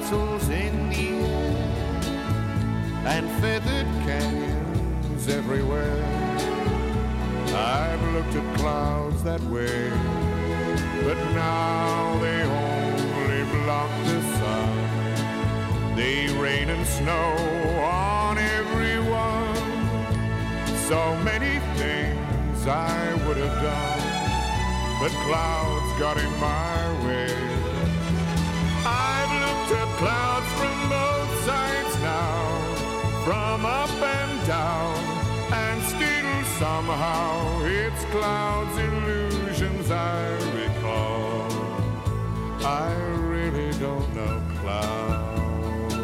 castles in the air and feathered canyons everywhere. I've looked at clouds that way, but now they only block the sun. They rain and snow on everyone. So many things I would have done, but clouds got in my way. I've looked at clouds from both sides now, from up and down, and still somehow it's clouds' illusions I recall. I really don't know clouds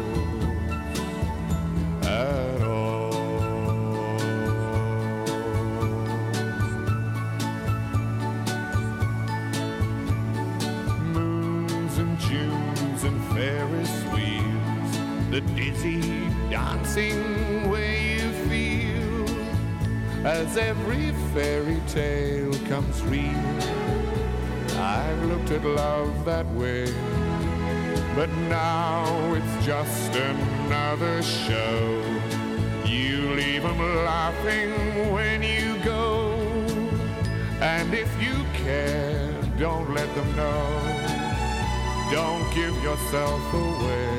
at all. Moons and Junes and Ferris wheels, the dizzy dancing way you feel as every fairy tale comes real. I've looked at love that way, but now it's just another show. You leave them laughing when you go, and if you care, don't let them know. Don't give yourself away.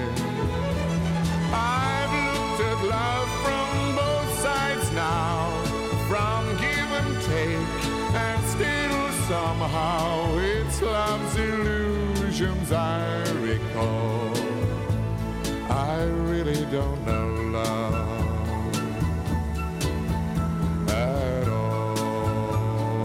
I've looked at love from both sides now, from give and take, and still somehow it's love's illusions I recall. I really don't know love at all.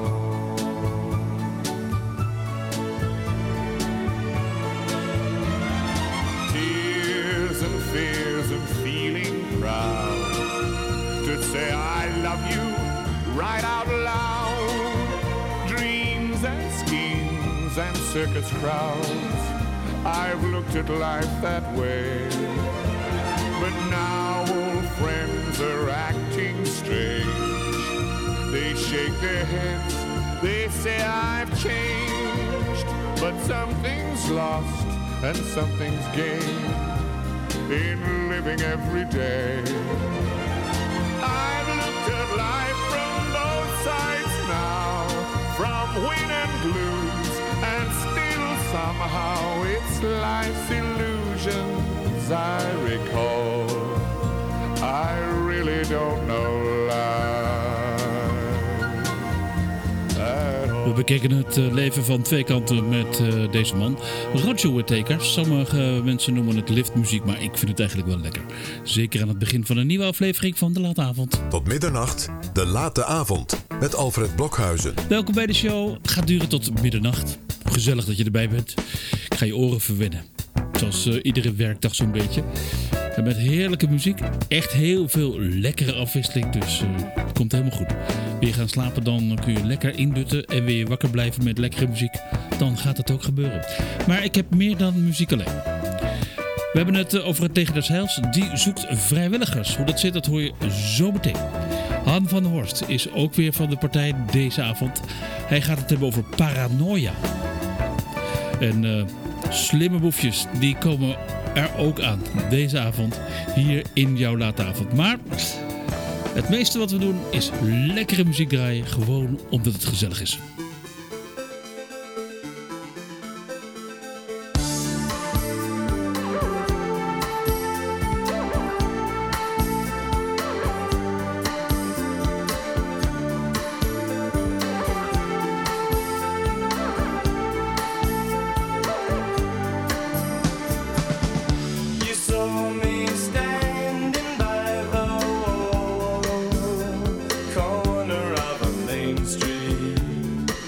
Tears and fears and feeling proud to say I love you right out loud. Dreams and schemes and circus crowds, I've looked at life that way. But now old friends are acting strange. They shake their heads, they say I've changed. But something's lost and something's gained in living every day. I've looked at life from both sides now, from win and lose, and still somehow it's life's illusions I recall. I really don't know life at all. We bekeken het leven van twee kanten met deze man. Roger Whittaker. Sommige mensen noemen het liftmuziek, maar ik vind het eigenlijk wel lekker. Zeker aan het begin van een nieuwe aflevering van De Late Avond. Tot middernacht, De Late Avond, met Alfred Blokhuizen. Welkom bij de show. Het gaat duren tot middernacht. Gezellig dat je erbij bent. Ik ga je oren verwennen. Zoals iedere werkdag zo'n beetje. En met heerlijke muziek. Echt heel veel lekkere afwisseling. Dus het komt helemaal goed. Wil je gaan slapen, dan kun je lekker indutten. En wil je wakker blijven met lekkere muziek, dan gaat het ook gebeuren. Maar ik heb meer dan muziek alleen. We hebben het over het Leger des Heils. Die zoekt vrijwilligers. Hoe dat zit, dat hoor je zo meteen. Han van der Horst is ook weer van de partij deze avond. Hij gaat het hebben over paranoia. En slimme boefjes, die komen er ook aan deze avond hier in jouw Late Avond. Maar het meeste wat we doen is lekkere muziek draaien, gewoon omdat het gezellig is. Corner of a main street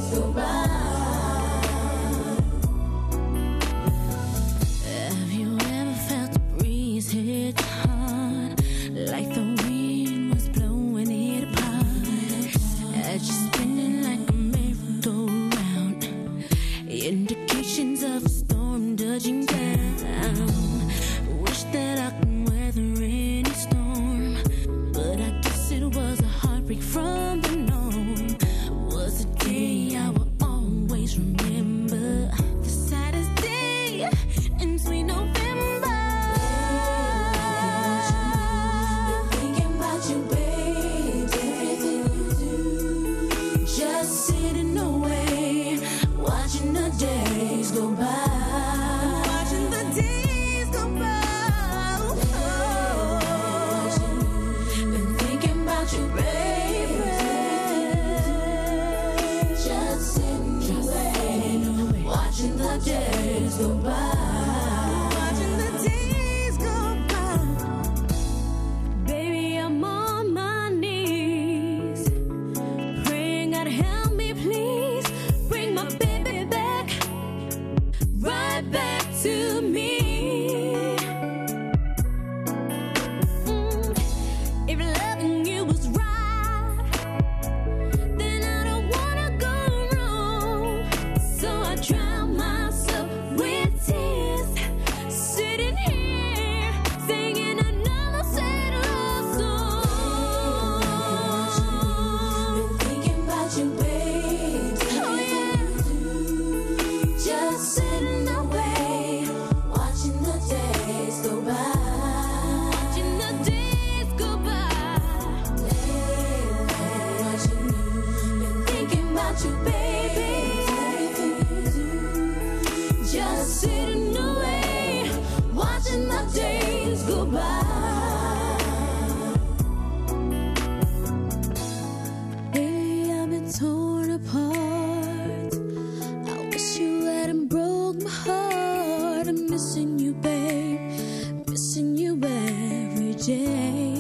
go by. Have you ever felt the breeze hit hard, like the wind was blowing it apart, as you're spinning like a merry-go-round, indications of a storm dodging down. Wish that I could weather any storm, but I guess it was a heartbreak from the norm. Was a day I will always remember, the saddest day in sweet November. Thinking about you, babe, everything you do, just sitting away, watching the days go by. Watching the days go by. Been thinking about you, baby, just sitting away, watching the days go by. Watching the days go by. Baby, I'm on my knees, praying God help me, please. Bring my baby back, right back to me. If loving you was right, then I don't wanna go wrong. So I drown myself with tears, sitting here singing another sad love song. Been thinking about you, babe. Oh yeah. Just sitting away, watching the days go by. Watching the days go by. Watching you. Been thinking about you, baby. Just sitting away, watching the days go by. Lately I've been torn apart. I wish you hadn't broke my heart. I'm missing you, babe, missing you every day.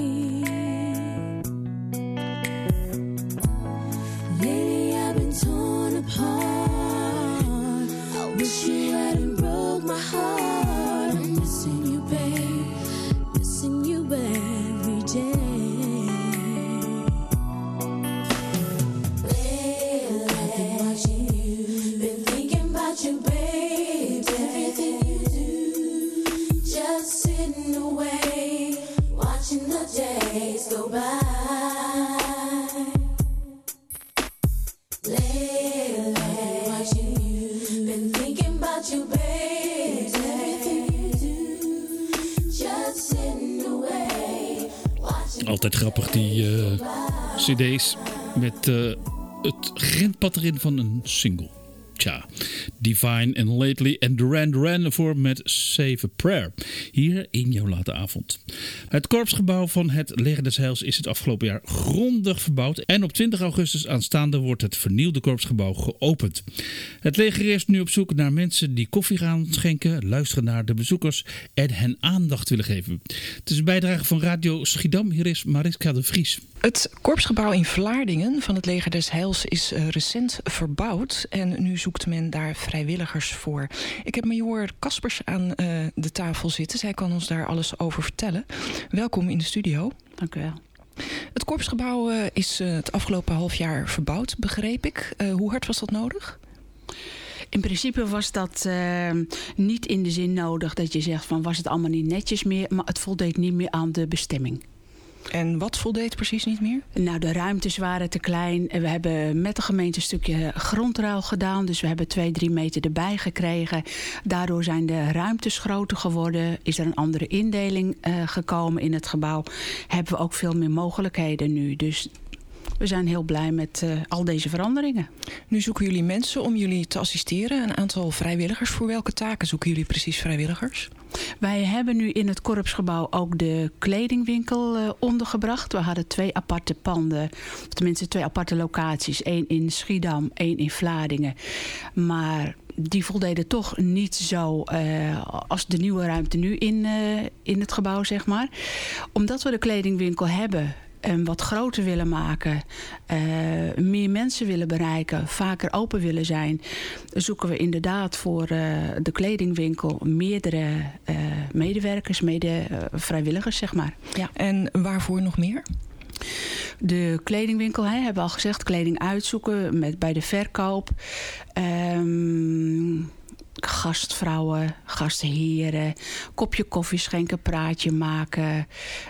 Lately I've been torn apart. I wish you hadn't broke my heart. I'm missing you, babe, missing you every day. I've been watching you, been thinking about you, babe, everything you do, just sitting away, watching the days go by. Lately, watching you, been thinking about you, babe, everything you do, just sitting away, watching. Altijd grappig, die cd's met het grindpad erin van een single. Tja, Divine and Lately en Duran Duran ervoor met Save a Prayer. Hier in jouw late avond. Het korpsgebouw van het Leger des Heils is het afgelopen jaar grondig verbouwd. En op 20 augustus aanstaande wordt het vernieuwde korpsgebouw geopend. Het leger is nu op zoek naar mensen die koffie gaan schenken, luisteren naar de bezoekers en hen aandacht willen geven. Het is een bijdrage van Radio Schiedam. Hier is Mariska de Vries. Het korpsgebouw in Vlaardingen van het Leger des Heils is recent verbouwd en nu zoekt men daar vrijwilligers voor. Ik heb majoor Kaspers aan de tafel zitten. Zij kan ons daar alles over vertellen. Welkom in de studio. Dank u wel. Het korpsgebouw is het afgelopen half jaar verbouwd, begreep ik. Hoe hard was dat nodig? In principe was dat niet in de zin nodig dat je zegt van was het allemaal niet netjes meer, maar het voldeed niet meer aan de bestemming. En wat voldeed precies niet meer? Nou, de ruimtes waren te klein. We hebben met de gemeente een stukje grondruil gedaan. Dus we hebben 2-3 meter erbij gekregen. Daardoor zijn de ruimtes groter geworden. Is er een andere indeling gekomen in het gebouw. Hebben we ook veel meer mogelijkheden nu. Dus we zijn heel blij met al deze veranderingen. Nu zoeken jullie mensen om jullie te assisteren. Een aantal vrijwilligers. Voor welke taken zoeken jullie precies vrijwilligers? Wij hebben nu in het korpsgebouw ook de kledingwinkel ondergebracht. We hadden 2 aparte panden, of tenminste 2 aparte locaties. 1 in Schiedam, 1 in Vlaardingen. Maar die voldeden toch niet zo als de nieuwe ruimte nu in het gebouw, zeg maar. Omdat we de kledingwinkel hebben, wat groter willen maken, meer mensen willen bereiken, vaker open willen zijn, zoeken we inderdaad voor de kledingwinkel meerdere medewerkers, vrijwilligers, zeg maar. Ja. En waarvoor nog meer? De kledingwinkel, hebben we al gezegd, kleding uitzoeken bij de verkoop. Gastvrouwen, gastheren, kopje koffie schenken, praatje maken.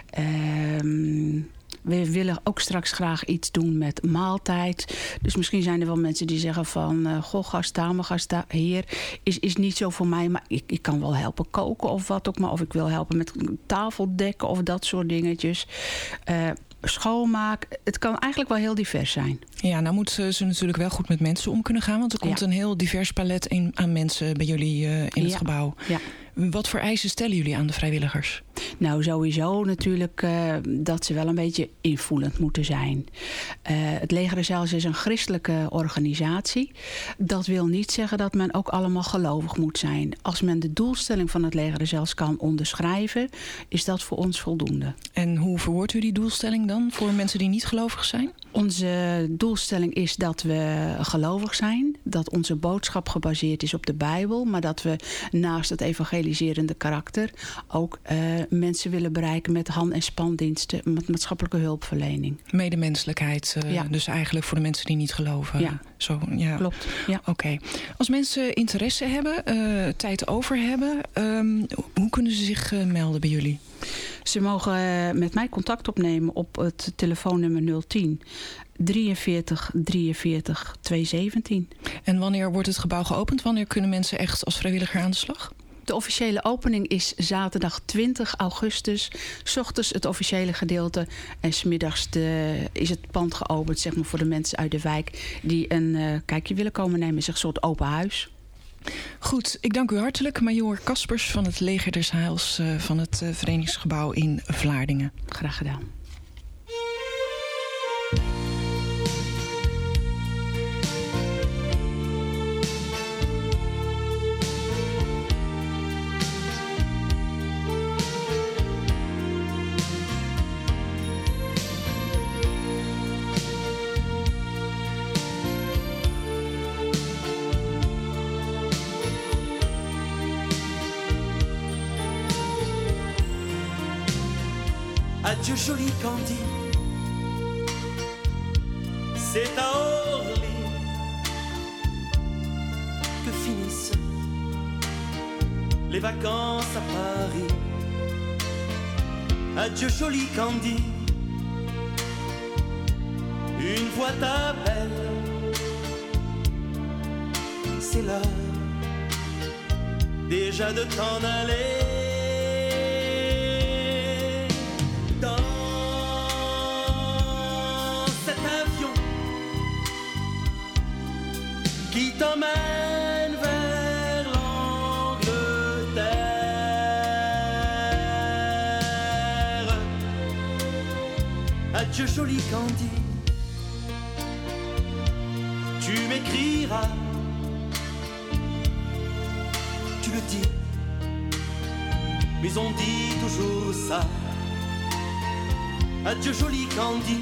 We willen ook straks graag iets doen met maaltijd. Dus misschien zijn er wel mensen die zeggen van... gastdame, gastheer is niet zo voor mij... maar ik kan wel helpen koken of wat ook maar. Of ik wil helpen met tafeldekken of dat soort dingetjes. Schoonmaak. Het kan eigenlijk wel heel divers zijn. Ja, nou moeten ze natuurlijk wel goed met mensen om kunnen gaan... want er komt een heel divers palet aan mensen bij jullie in het gebouw. Ja. Wat voor eisen stellen jullie aan de vrijwilligers? Nou, sowieso natuurlijk dat ze wel een beetje invoelend moeten zijn. Het Leger des Heils is een christelijke organisatie. Dat wil niet zeggen dat men ook allemaal gelovig moet zijn. Als men de doelstelling van het Leger des Heils kan onderschrijven... is dat voor ons voldoende. En hoe verwoordt u die doelstelling dan voor mensen die niet gelovig zijn? Onze doelstelling is dat we gelovig zijn. Dat onze boodschap gebaseerd is op de Bijbel. Maar dat we naast het evangeliserende karakter... ook mensen willen bereiken met hand- en spandiensten... met maatschappelijke hulpverlening. Medemenselijkheid, dus eigenlijk voor de mensen die niet geloven. Ja, zo, ja. Klopt. Ja. Oké. Als mensen interesse hebben, tijd over hebben... hoe kunnen ze zich melden bij jullie? Ze mogen met mij contact opnemen op het telefoonnummer 010 43 43 217. En wanneer wordt het gebouw geopend? Wanneer kunnen mensen echt als vrijwilliger aan de slag? De officiële opening is zaterdag 20 augustus. 's Ochtends het officiële gedeelte. En 's middags is het pand geopend, zeg maar, voor de mensen uit de wijk... die een kijkje willen komen nemen. Het is een soort open huis. Goed, ik dank u hartelijk. Majoor Kaspers van het Leger des Heils van het Verenigingsgebouw in Vlaardingen. Graag gedaan. Adieu joli Candy, c'est à Orly que finissent les vacances à Paris. Adieu joli Candy, une voix t'appelle, c'est l'heure déjà de t'en aller. Qui t'emmène vers l'Angleterre. Adieu joli Candy, tu m'écriras, tu le dis, mais on dit toujours ça. Adieu joli Candy,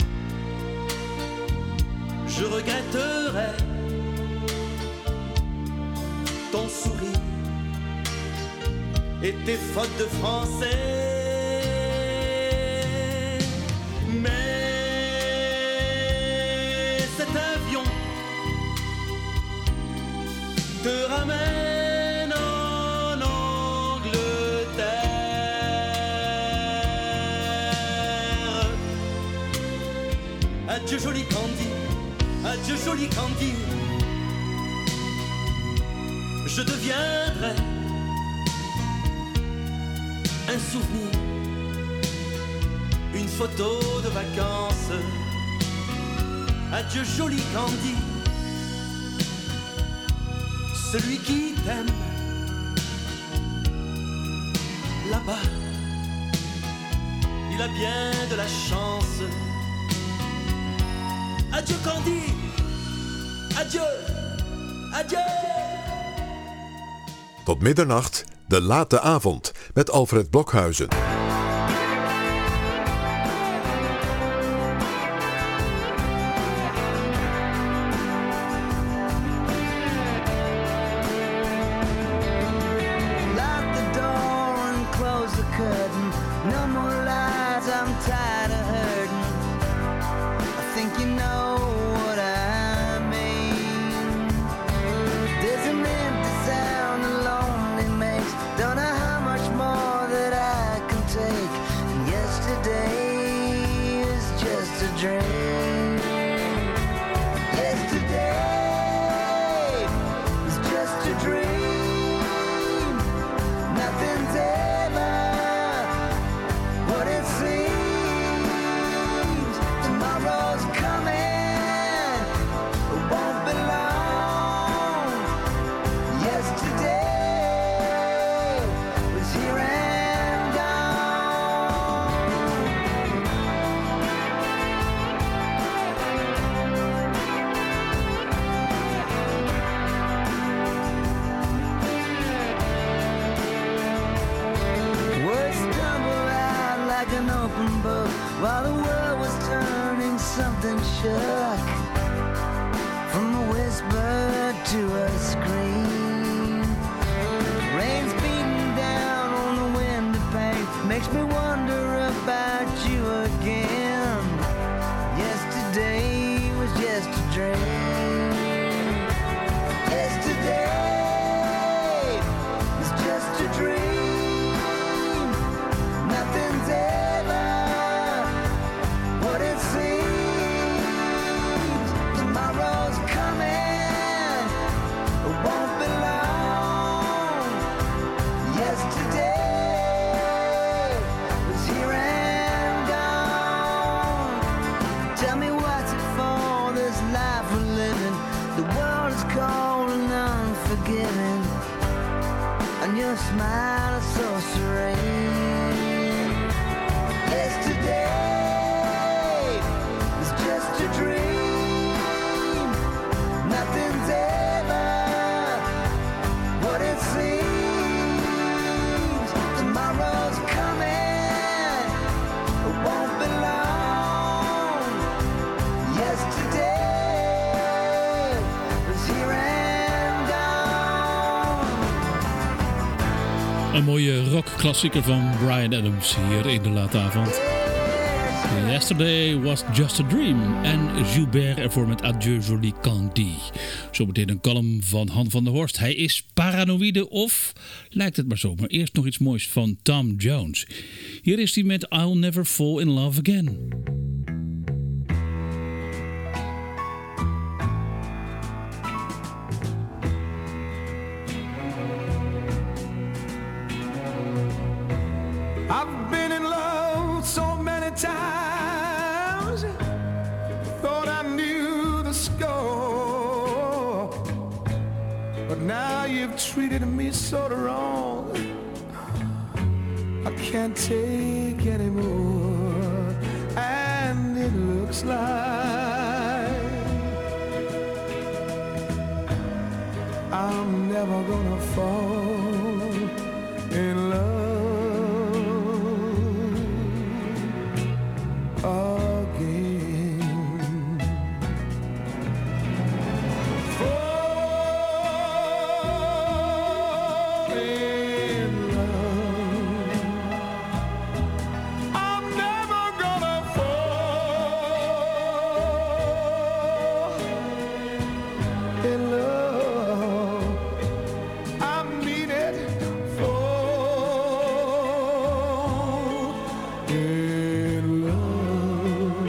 je regretterai ton sourire et tes fautes de français. Mais cet avion te ramène en Angleterre. Adieu joli Candy, adieu joli Candy. Je deviendrai un souvenir, une photo de vacances. Adieu joli Candy, celui qui t'aime là-bas, il a bien de la chance. Adieu Candy, adieu, adieu. Tot middernacht, de late avond met Alfred Blokhuizen. whisper to a scream. Rain's beating down on the window pane, makes me wonder about you again. Yesterday was just a dream. Yesterday was just a dream. Nothing's ever what it seems. Tomorrow's coming, it won't be long. Yesterday was here and gone. Tell me what's it for, this life we're living. The world is cold and unforgiving, and your smile is so serene. Yesterday was just a dream. Nothing's ever what it seems. Tomorrow's coming, it won't be long. Yesterday was here and gone. Een mooie rockklassieker van Bryan Adams hier in de late avond. Yesterday was just a dream. En Joubert ervoor met Adieu Jolie Candy. Zometeen een column van Han van der Horst. Hij is paranoïde of lijkt het maar zo. Maar eerst nog iets moois van Tom Jones. Hier is hij met I'll Never Fall in Love Again. I've been in love so many times, thought I knew the score, but now you've treated me so wrong, I can't take anymore, and it looks like I'm never gonna fall in love again. Fall in love. I'm never gonna fall in love. I mean it. Fall in love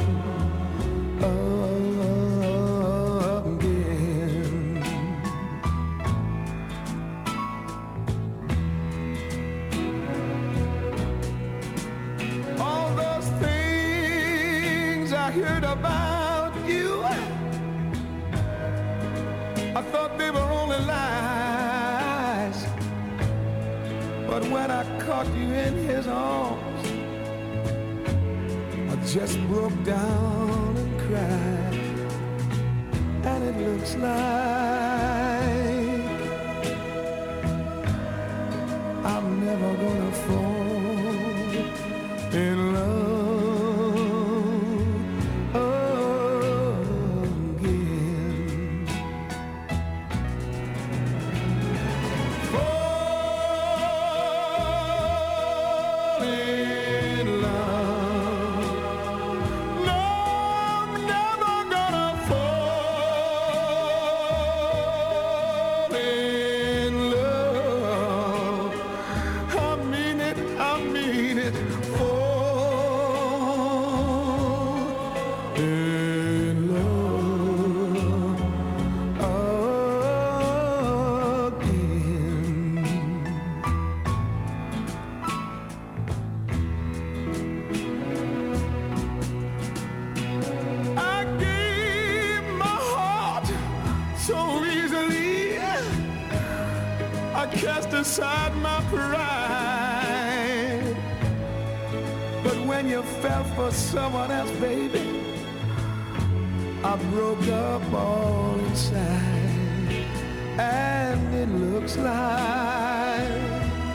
again. All those things I heard about you, I thought they were only lies, but when I caught you in his arms, I just broke down and cried, and it looks like I'm never gonna fall in love again. Fall in love. No, I'm never gonna fall in love. I mean it, I mean it. Fall in love again. I gave my heart so easily, I cast aside my pride. But when you fell for someone else, baby, I broke up all inside, and it looks like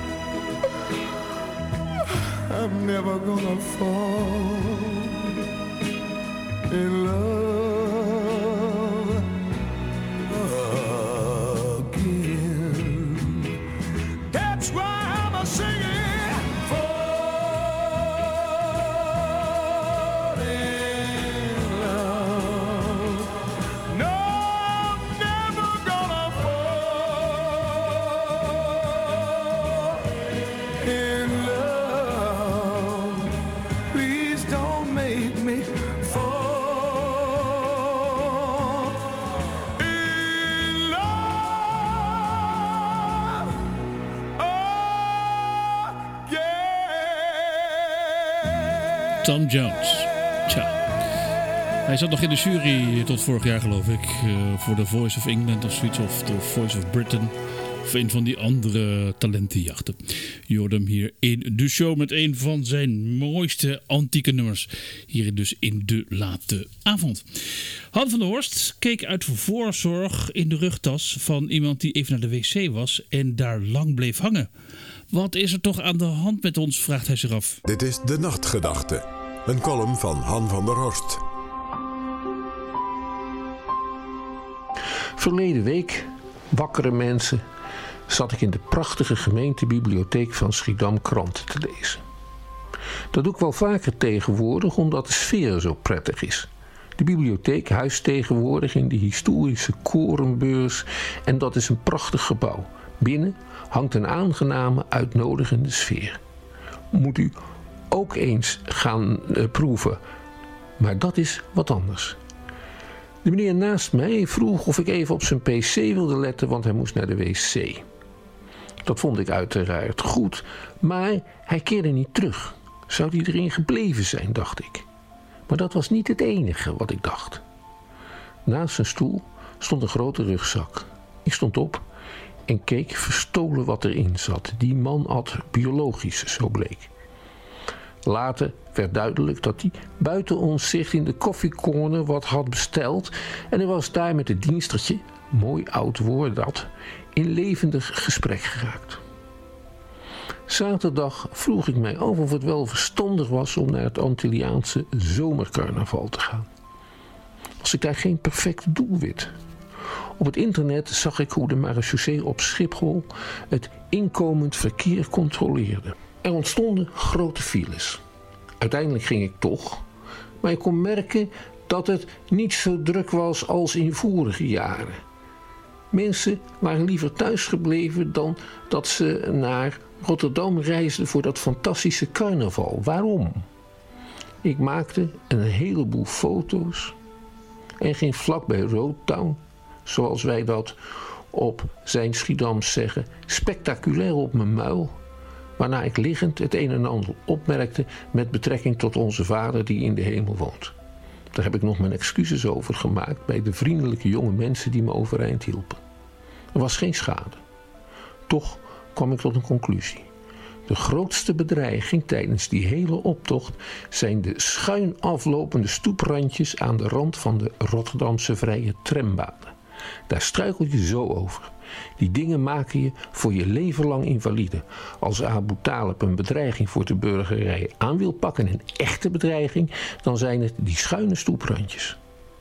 I'm never gonna fall in love Tom Jones. Tja. Hij zat nog in de jury tot vorig jaar, geloof ik. Voor The Voice of England of zoiets. Of The Voice of Britain. Of een van die andere talentenjachten. Je hoort hem hier in de show met een van zijn mooiste antieke nummers. Hier dus in de late avond. Han van der Horst keek uit voorzorg in de rugtas van iemand die even naar de wc was en daar lang bleef hangen. Wat is er toch aan de hand met ons, vraagt hij zich af. Dit is De Nachtgedachte. Een column van Han van der Horst. Verleden week, wakkere mensen, zat ik in de prachtige gemeentebibliotheek van Schiedam kranten te lezen. Dat doe ik wel vaker tegenwoordig, omdat de sfeer zo prettig is. De bibliotheek huist tegenwoordig in de historische Korenbeurs en dat is een prachtig gebouw. Binnen hangt een aangename, uitnodigende sfeer. Moet u ook eens gaan proeven, maar dat is wat anders. De meneer naast mij vroeg of ik even op zijn pc wilde letten, want hij moest naar de wc. Dat vond ik uiteraard goed, maar hij keerde niet terug. Zou hij erin gebleven zijn, dacht ik. Maar dat was niet het enige wat ik dacht. Naast zijn stoel stond een grote rugzak. Ik stond op en keek verstolen wat erin zat. Die man at biologisch, zo bleek. Later werd duidelijk dat hij buiten ons zicht in de koffiecorner wat had besteld en hij was daar met het dienstertje, mooi oud woord dat, in levendig gesprek geraakt. Zaterdag vroeg ik mij af of het wel verstandig was om naar het Antilliaanse zomercarnaval te gaan. Was ik daar geen perfect doelwit? Op het internet zag ik hoe de marechaussee op Schiphol het inkomend verkeer controleerde. Er ontstonden grote files. Uiteindelijk ging ik toch, maar ik kon merken dat het niet zo druk was als in vorige jaren. Mensen waren liever thuis gebleven dan dat ze naar Rotterdam reisden voor dat fantastische carnaval. Waarom? Ik maakte een heleboel foto's en ging vlak bij Roadtown, zoals wij dat op zijn Schiedams zeggen, spectaculair op mijn muil, waarna ik liggend het een en ander opmerkte met betrekking tot onze vader die in de hemel woont. Daar heb ik nog mijn excuses over gemaakt bij de vriendelijke jonge mensen die me overeind hielpen. Er was geen schade. Toch kwam ik tot een conclusie. De grootste bedreiging tijdens die hele optocht zijn de schuin aflopende stoeprandjes aan de rand van de Rotterdamse vrije trambanen. Daar struikel je zo over. Die dingen maken je voor je leven lang invalide. Als Abu Talib een bedreiging voor de burgerij aan wil pakken, een echte bedreiging, dan zijn het die schuine stoeprandjes.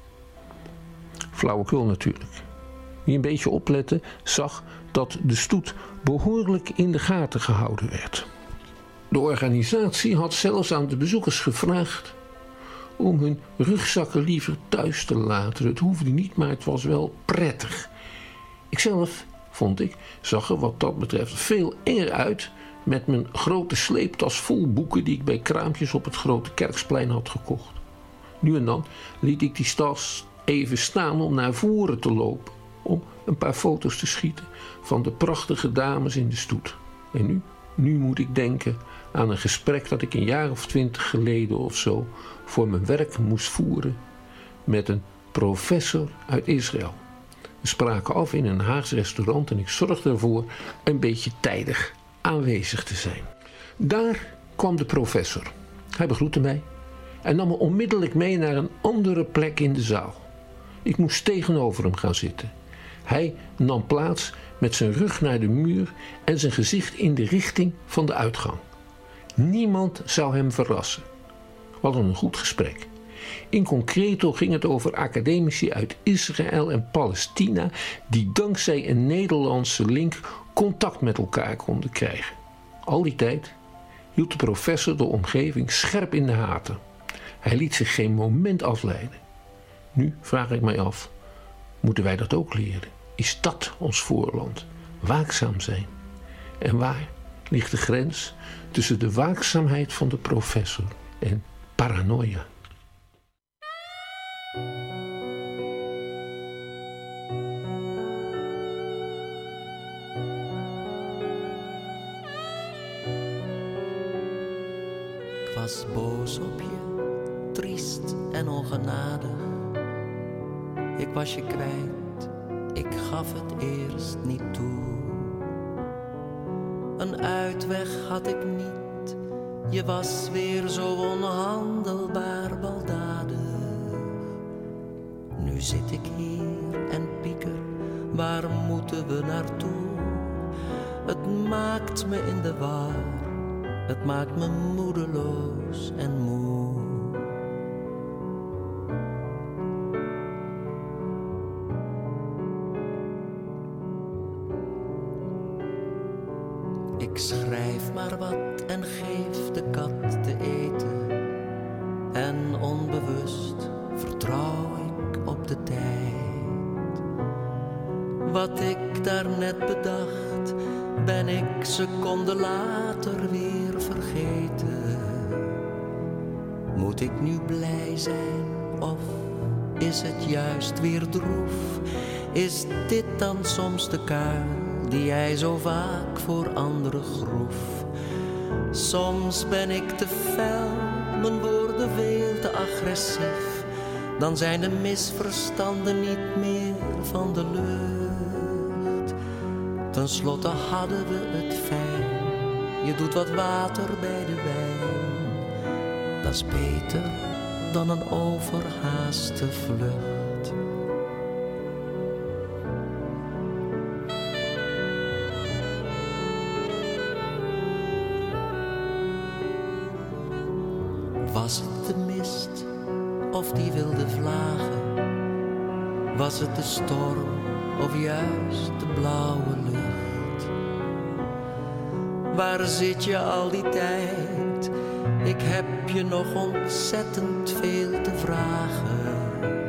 Flauwekul natuurlijk. Wie een beetje oplette, zag dat de stoet behoorlijk in de gaten gehouden werd. De organisatie had zelfs aan de bezoekers gevraagd om hun rugzakken liever thuis te laten. Het hoefde niet, maar het was wel prettig. Ikzelf, vond ik, zag er wat dat betreft veel enger uit met mijn grote sleeptas vol boeken die ik bij kraampjes op het Grote Kerksplein had gekocht. Nu en dan liet ik die tas even staan om naar voren te lopen, om een paar foto's te schieten van de prachtige dames in de stoet. En nu moet ik denken aan een gesprek dat ik een jaar of 20 geleden of zo voor mijn werk moest voeren met een professor uit Israël. We spraken af in een Haags restaurant en ik zorgde ervoor een beetje tijdig aanwezig te zijn. Daar kwam de professor. Hij begroette mij en nam me onmiddellijk mee naar een andere plek in de zaal. Ik moest tegenover hem gaan zitten. Hij nam plaats met zijn rug naar de muur en zijn gezicht in de richting van de uitgang. Niemand zou hem verrassen. We hadden een goed gesprek. In concreto ging het over academici uit Israël en Palestina die dankzij een Nederlandse link contact met elkaar konden krijgen. Al die tijd hield de professor de omgeving scherp in de gaten. Hij liet zich geen moment afleiden. Nu vraag ik mij af, moeten wij dat ook leren? Is dat ons voorland? Waakzaam zijn. En waar ligt de grens tussen de waakzaamheid van de professor en paranoia? was boos op je, triest en ongenadig. Ik was je kwijt, ik gaf het eerst niet toe. Een uitweg had ik niet, je was weer zo onhandelbaar baldadig. Nu zit ik hier en pieker, waar moeten we naartoe? Het maakt me in de war, het maakt me moedeloos en moe. Ik schrijf maar wat en geef de kat te eten. En onbewust vertrouw ik op de tijd. Wat ik daarnet bedacht, ben ik seconden later weer vergeten. Moet ik nu blij zijn of is het juist weer droef? Is dit dan soms de kuil die jij zo vaak voor anderen groef? Soms ben ik te fel, mijn woorden veel te agressief. Dan zijn de misverstanden niet meer van de lucht. Ten slotte hadden we het fijn, je doet wat water bij de wijn. Dat is beter dan een overhaaste vlucht. Was het de mist of die wilde vlagen? Was het de storm of juist de blauwe lucht? Waar zit je al die tijd? Ik heb je nog ontzettend veel te vragen.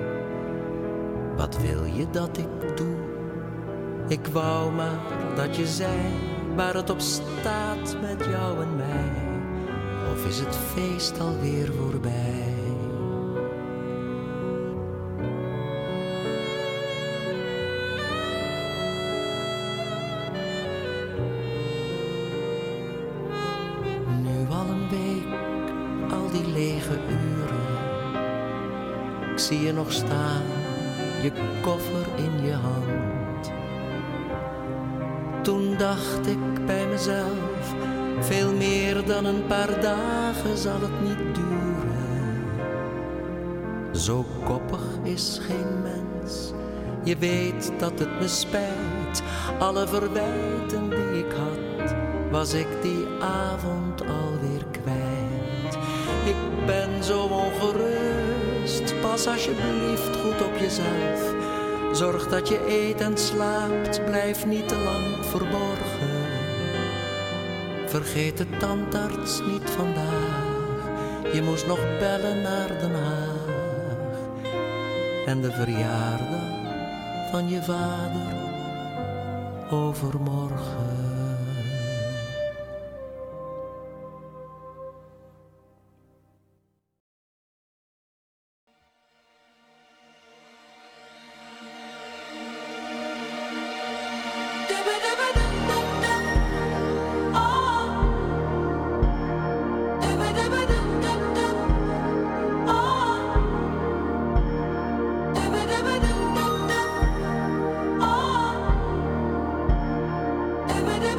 Wat wil je dat ik doe? Ik wou maar dat je zei waar het op staat met jou en mij. Of is het feest alweer voorbij? Nu al een week, al die lege uren. Ik zie je nog staan, je koffer in je hand. Toen dacht ik bij mezelf, veel meer dan een paar dagen zal het niet duren. Zo koppig is geen mens. Je weet dat het me spijt. Alle verwijten die ik had, was ik die avond alweer kwijt. Ik ben zo ongerust. Pas alsjeblieft goed op jezelf. Zorg dat je eet en slaapt. Blijf niet te lang verborgen. Vergeet de tandarts niet vandaag. Je moest nog bellen naar Den Haag. En de verjaardag van je vader overmorgen. Ba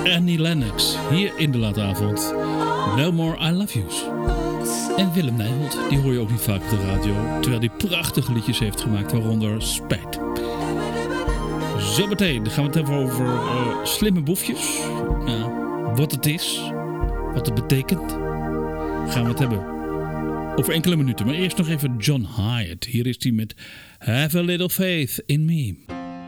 Annie Lennox, hier in de late avond. No More I Love Yous. En Willem Nijholt, die hoor je ook niet vaak op de radio, terwijl hij prachtige liedjes heeft gemaakt, waaronder Spijt. Zometeen gaan we het hebben over slimme boefjes. Ja, wat het is, wat het betekent, gaan we het hebben over enkele minuten. Maar eerst nog even John Hyatt. Hier is hij met Have a Little Faith in Me.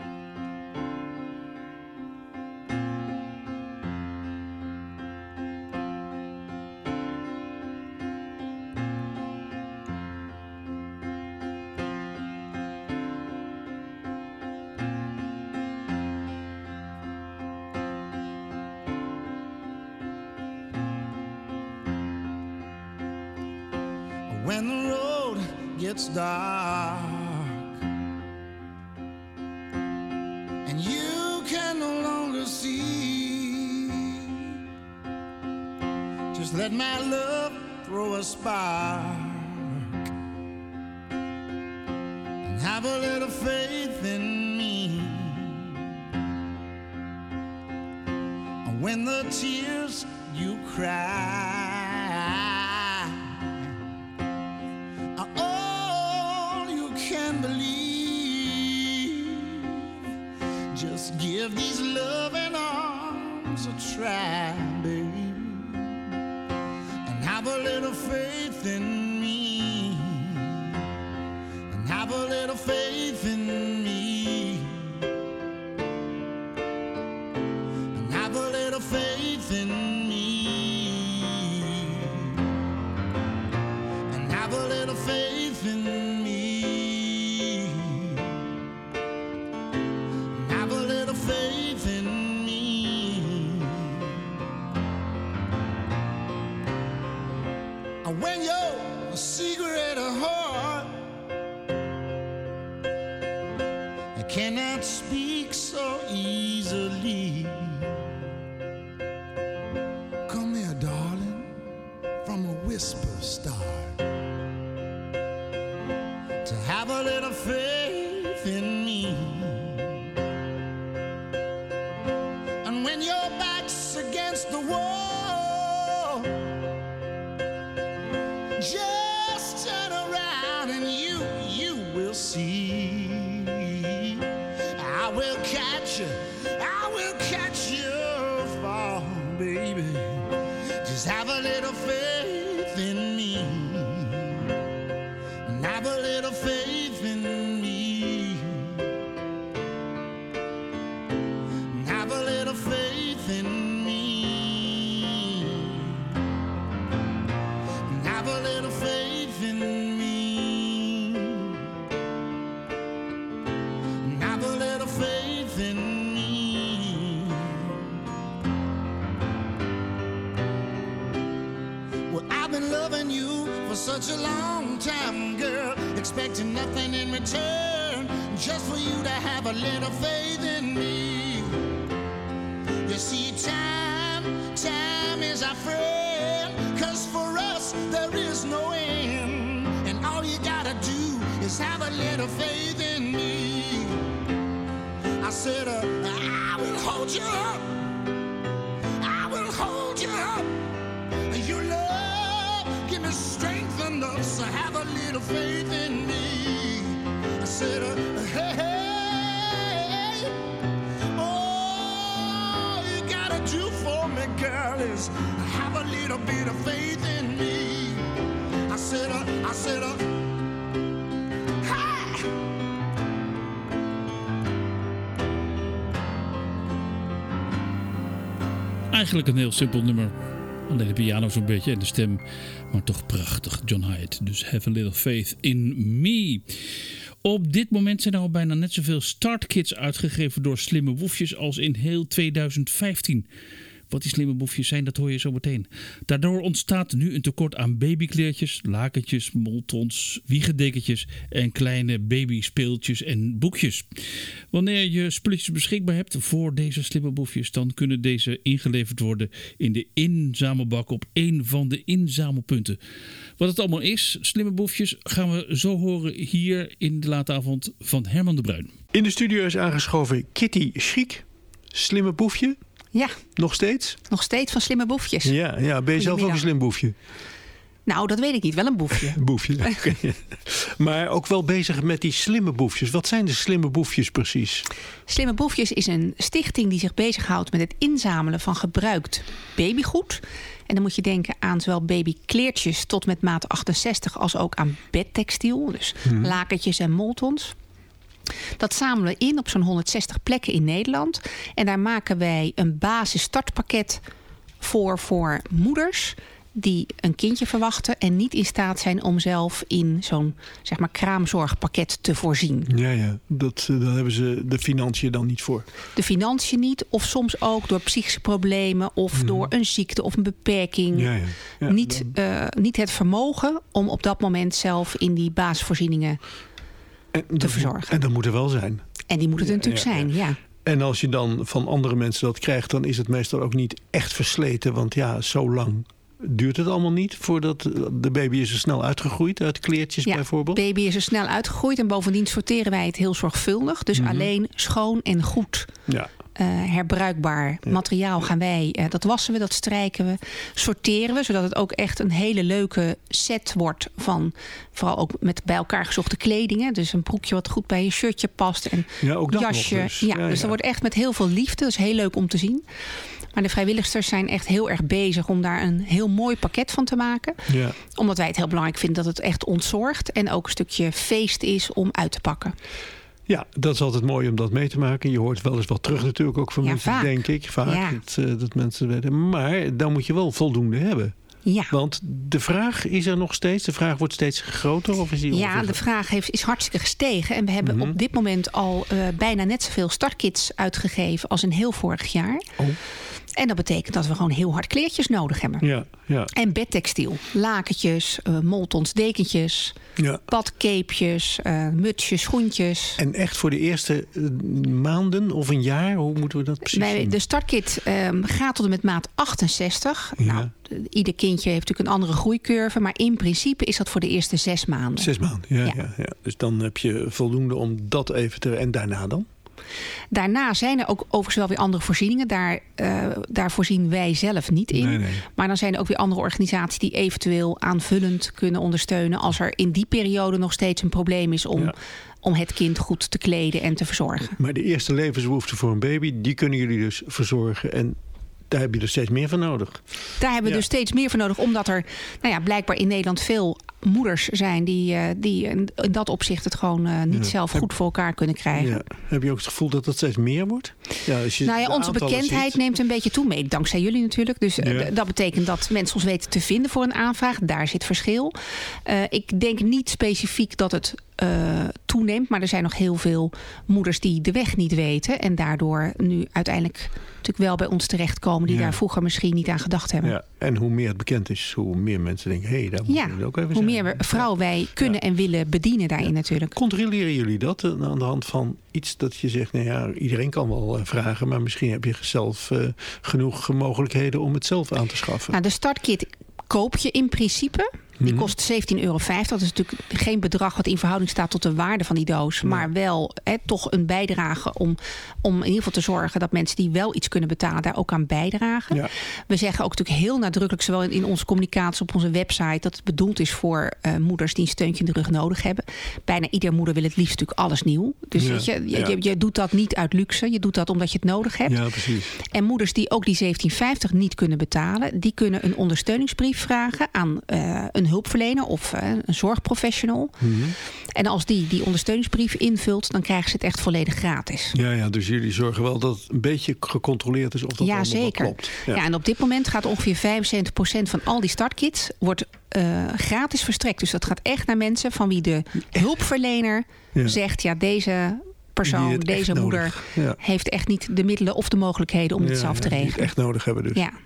When the road gets dark and you can no longer see, just let my love throw a spark and have a little faith in me. And when the tears you cry, just give these loving arms a try, baby, and have a little faith in me, and have a little faith in me, and have a little faith in me, and have a little faith in me. When your secret heart cannot speak so easily, come here, darling, from a whisper start, to have a little faith in me. And when your back's against the wall, just turn around and you will see. I will catch you fall, baby. Just have a little faith in me, and have a little faith in me, and have a little faith in me, and have a little faith in me, and have a little faith in me. Well, I've been loving you for such a long time, girl, expecting nothing in return, just for you to have a little faith in me. You see, time is our friend, 'cause for us there is no end, and all you gotta do is have a little faith in me. I said, I will hold you up, I will hold you up, and your love give me strength enough, so have a little faith in me. I said, hey, all you gotta do for me, girl, is have a little bit of faith in me. I said, hey. Eigenlijk een heel simpel nummer. Alleen de piano zo'n beetje en de stem, maar toch prachtig. John Hyatt, dus Have a Little Faith in Me. Op dit moment zijn er al bijna net zoveel startkits uitgegeven door Slimme Boefjes als in heel 2015. Wat die slimme boefjes zijn, dat hoor je zo meteen. Daardoor ontstaat nu een tekort aan babykleertjes, lakentjes, moltons, wiegendekentjes en kleine babyspeeltjes en boekjes. Wanneer je spulletjes beschikbaar hebt voor deze slimme boefjes, dan kunnen deze ingeleverd worden in de inzamelbak op een van de inzamelpunten. Wat het allemaal is, slimme boefjes, gaan we zo horen hier in de late avond van Herman de Bruin. In de studio is aangeschoven Kitty Schiek, slimme boefje. Ja. Nog steeds? Nog steeds van Slimme Boefjes. Ja. Ben je zelf ook een slim boefje? Nou, dat weet ik niet. Wel een boefje. Boefje, oké. Maar ook wel bezig met die slimme boefjes. Wat zijn de slimme boefjes precies? Slimme Boefjes is een stichting die zich bezighoudt met het inzamelen van gebruikt babygoed. En dan moet je denken aan zowel babykleertjes tot met maat 68 als ook aan bedtextiel. Dus lakentjes en moltons. Dat zamelen we in op zo'n 160 plekken in Nederland. En daar maken wij een basis startpakket voor moeders die een kindje verwachten en niet in staat zijn om zelf in zo'n kraamzorgpakket te voorzien. Ja. Daar hebben ze de financiën dan niet voor. De financiën niet, of soms ook door psychische problemen of door een ziekte of een beperking. Ja, niet het vermogen om op dat moment zelf in die basisvoorzieningen te verzorgen. En dat moet er wel zijn. En die moet het natuurlijk zijn, ja. En als je dan van andere mensen dat krijgt, dan is het meestal ook niet echt versleten. Want zo lang duurt het allemaal niet voordat de baby is er snel uitgegroeid uit kleertjes bijvoorbeeld? Ja, baby is er snel uitgegroeid en bovendien sorteren wij het heel zorgvuldig. Dus alleen schoon en goed herbruikbaar materiaal gaan wij, dat wassen we, dat strijken we, sorteren we, zodat het ook echt een hele leuke set wordt van vooral ook met bij elkaar gezochte kledingen. Dus een broekje wat goed bij je shirtje past en ook dat jasje. Nog dus. Dus dat wordt echt met heel veel liefde. Dat is heel leuk om te zien. Maar de vrijwilligers zijn echt heel erg bezig om daar een heel mooi pakket van te maken. Ja. Omdat wij het heel belangrijk vinden dat het echt ontzorgt. En ook een stukje feest is om uit te pakken. Ja, dat is altijd mooi om dat mee te maken. Je hoort wel eens wat terug natuurlijk ook van mensen, vaak. Denk ik. Vaak dat mensen weten. Maar dan moet je wel voldoende hebben. Ja. Want de vraag is er nog steeds. De vraag wordt steeds groter. Of is die de vraag is hartstikke gestegen. En we hebben op dit moment al bijna net zoveel startkits uitgegeven als in heel vorig jaar. Oh. En dat betekent dat we gewoon heel hard kleertjes nodig hebben. Ja. En bedtextiel. Lakentjes, moltons, dekentjes, badcapejes, mutsjes, schoentjes. En echt voor de eerste maanden of een jaar? Hoe moeten we dat precies doen? De startkit gaat tot en met maat 68. Ja. Nou, ieder kindje heeft natuurlijk een andere groeicurve. Maar in principe is dat voor de eerste 6 maanden. 6 maanden, ja. Dus dan heb je voldoende om dat even te... En daarna dan? Daarna zijn er ook overigens wel weer andere voorzieningen. Daar voorzien wij zelf niet in. Nee. Maar dan zijn er ook weer andere organisaties die eventueel aanvullend kunnen ondersteunen als er in die periode nog steeds een probleem is om het kind goed te kleden en te verzorgen. Maar de eerste levensbehoeften voor een baby, die kunnen jullie dus verzorgen. En daar heb je dus steeds meer van nodig. Daar hebben we dus steeds meer van nodig. Omdat er blijkbaar in Nederland veel moeders zijn die in dat opzicht het gewoon niet zelf goed voor elkaar kunnen krijgen. Ja. Heb je ook het gevoel dat dat steeds meer wordt? Onze bekendheid neemt een beetje toe mee. Dankzij jullie natuurlijk. Dus dat betekent dat mensen ons weten te vinden voor een aanvraag. Daar zit verschil. Ik denk niet specifiek dat het toeneemt. Maar er zijn nog heel veel moeders die de weg niet weten. En daardoor nu uiteindelijk natuurlijk wel bij ons terechtkomen. Die daar vroeger misschien niet aan gedacht hebben. Ja. En hoe meer het bekend is, hoe meer mensen denken, daar moeten we ook even zijn. Hoe meer vrouwen wij kunnen en willen bedienen daarin natuurlijk. Controleren jullie dat aan de hand van iets dat je zegt, iedereen kan wel vragen. Maar misschien heb je zelf genoeg mogelijkheden om het zelf aan te schaffen. Nou, de startkit koop je in principe. Die kost €17,50. Dat is natuurlijk geen bedrag wat in verhouding staat tot de waarde van die doos. Maar wel toch een bijdrage om in ieder geval te zorgen dat mensen die wel iets kunnen betalen daar ook aan bijdragen. Ja. We zeggen ook natuurlijk heel nadrukkelijk, zowel in onze communicatie op onze website, dat het bedoeld is voor moeders die een steuntje in de rug nodig hebben. Bijna ieder moeder wil het liefst natuurlijk alles nieuw. Dus je doet dat niet uit luxe. Je doet dat omdat je het nodig hebt. Ja, precies. En moeders die ook die €17,50 niet kunnen betalen, die kunnen een ondersteuningsbrief vragen aan een hulpverlener of een zorgprofessional. En als die ondersteuningsbrief invult, dan krijgen ze het echt volledig gratis. Ja, dus jullie zorgen wel dat het een beetje gecontroleerd is of dat allemaal zeker. klopt. Ja, en op dit moment gaat ongeveer 75% van al die startkits wordt gratis verstrekt. Dus dat gaat echt naar mensen van wie de hulpverlener zegt, deze persoon, deze moeder heeft echt niet de middelen of de mogelijkheden om het zelf te regelen. Die het echt nodig hebben dus. Ja.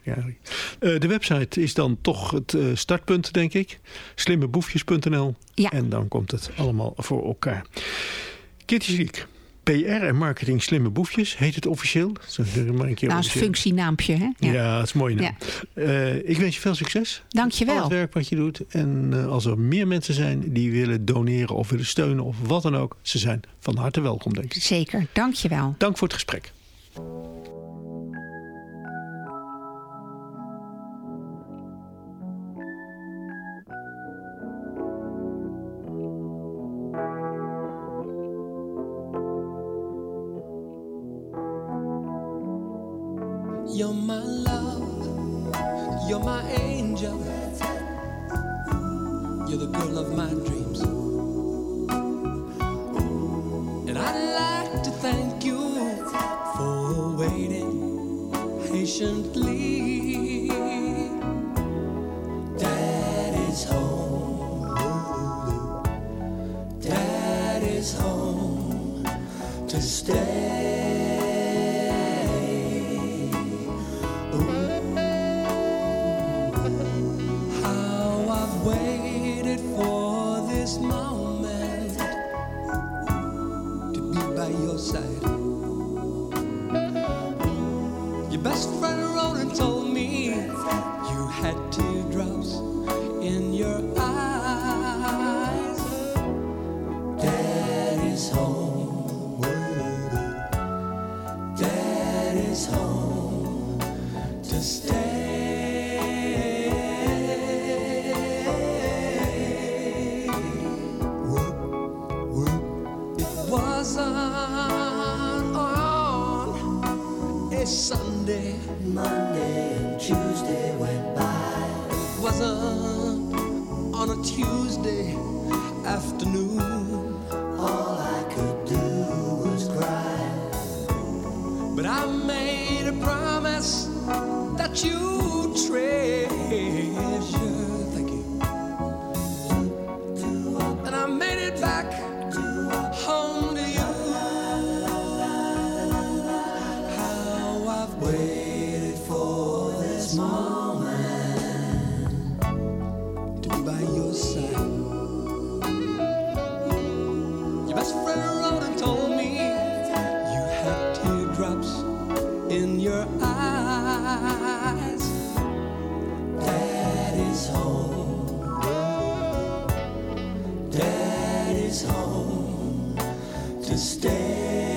De website is dan toch het startpunt, denk ik. Slimmeboefjes.nl. Ja. En dan komt het allemaal voor elkaar. Kitty Ziek. PR en marketing Slimme Boefjes heet het officieel. Dat is een functienaampje, hè? Ja, dat is een mooie naam. Ja. Ik wens je veel succes. Dank je wel. Al het werk wat je doet. En als er meer mensen zijn die willen doneren of willen steunen of wat dan ook, ze zijn van harte welkom, denk ik. Zeker, dank je wel. Dank voor het gesprek. You're my love, you're my angel, you're the girl of my dreams. And I'd like to thank you for waiting patiently. Daddy's home, Daddy's home to stay. Your best friend Ronan told me you had teardrops in your eyes. Daddy's home, Daddy's home to stay. It wasn't Sunday, Monday and Tuesday went by. It wasn't on a Tuesday afternoon. All I could do was cry. But I made a promise that you treasure. Thank you. And I made it back home to you. Waited for this moment to be by your side. Your best friend Ronan told me you had teardrops in your eyes. Daddy's home, Daddy's home to stay.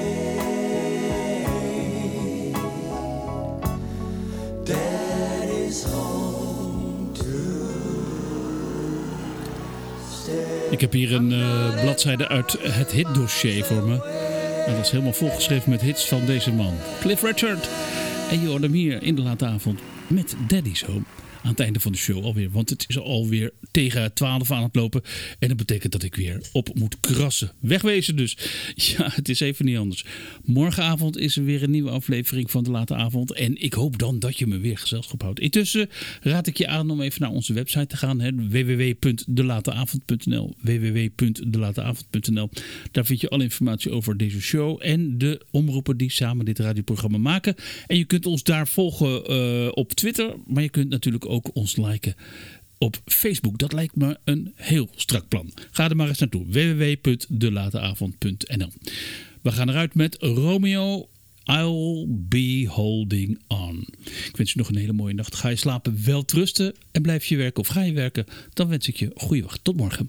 Ik heb hier een bladzijde uit het hitdossier voor me. En dat is helemaal volgeschreven met hits van deze man. Cliff Richard. En je hoort hem hier in de late avond met Daddy's Home. Aan het einde van de show alweer. Want het is alweer tegen 12 aan het lopen. En dat betekent dat ik weer op moet krassen. Wegwezen dus. Ja, het is even niet anders. Morgenavond is er weer een nieuwe aflevering van de late avond. En ik hoop dan dat je me weer gezelschap houdt. Intussen raad ik je aan om even naar onze website te gaan. www.delateavond.nl www.delateavond.nl. Daar vind je alle informatie over deze show. En de omroepen die samen dit radioprogramma maken. En je kunt ons daar volgen op Twitter. Maar je kunt natuurlijk ook ons liken op Facebook. Dat lijkt me een heel strak plan. Ga er maar eens naartoe. www.delateavond.nl. We gaan eruit met Romeo, I'll be holding on. Ik wens je nog een hele mooie nacht. Ga je slapen, wel trusten en blijf je werken of ga je werken, dan wens ik je goeie wacht. Tot morgen.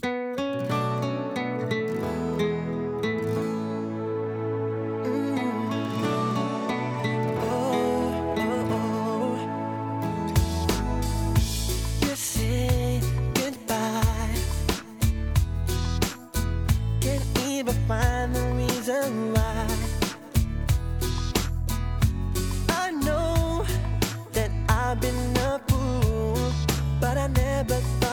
But I never thought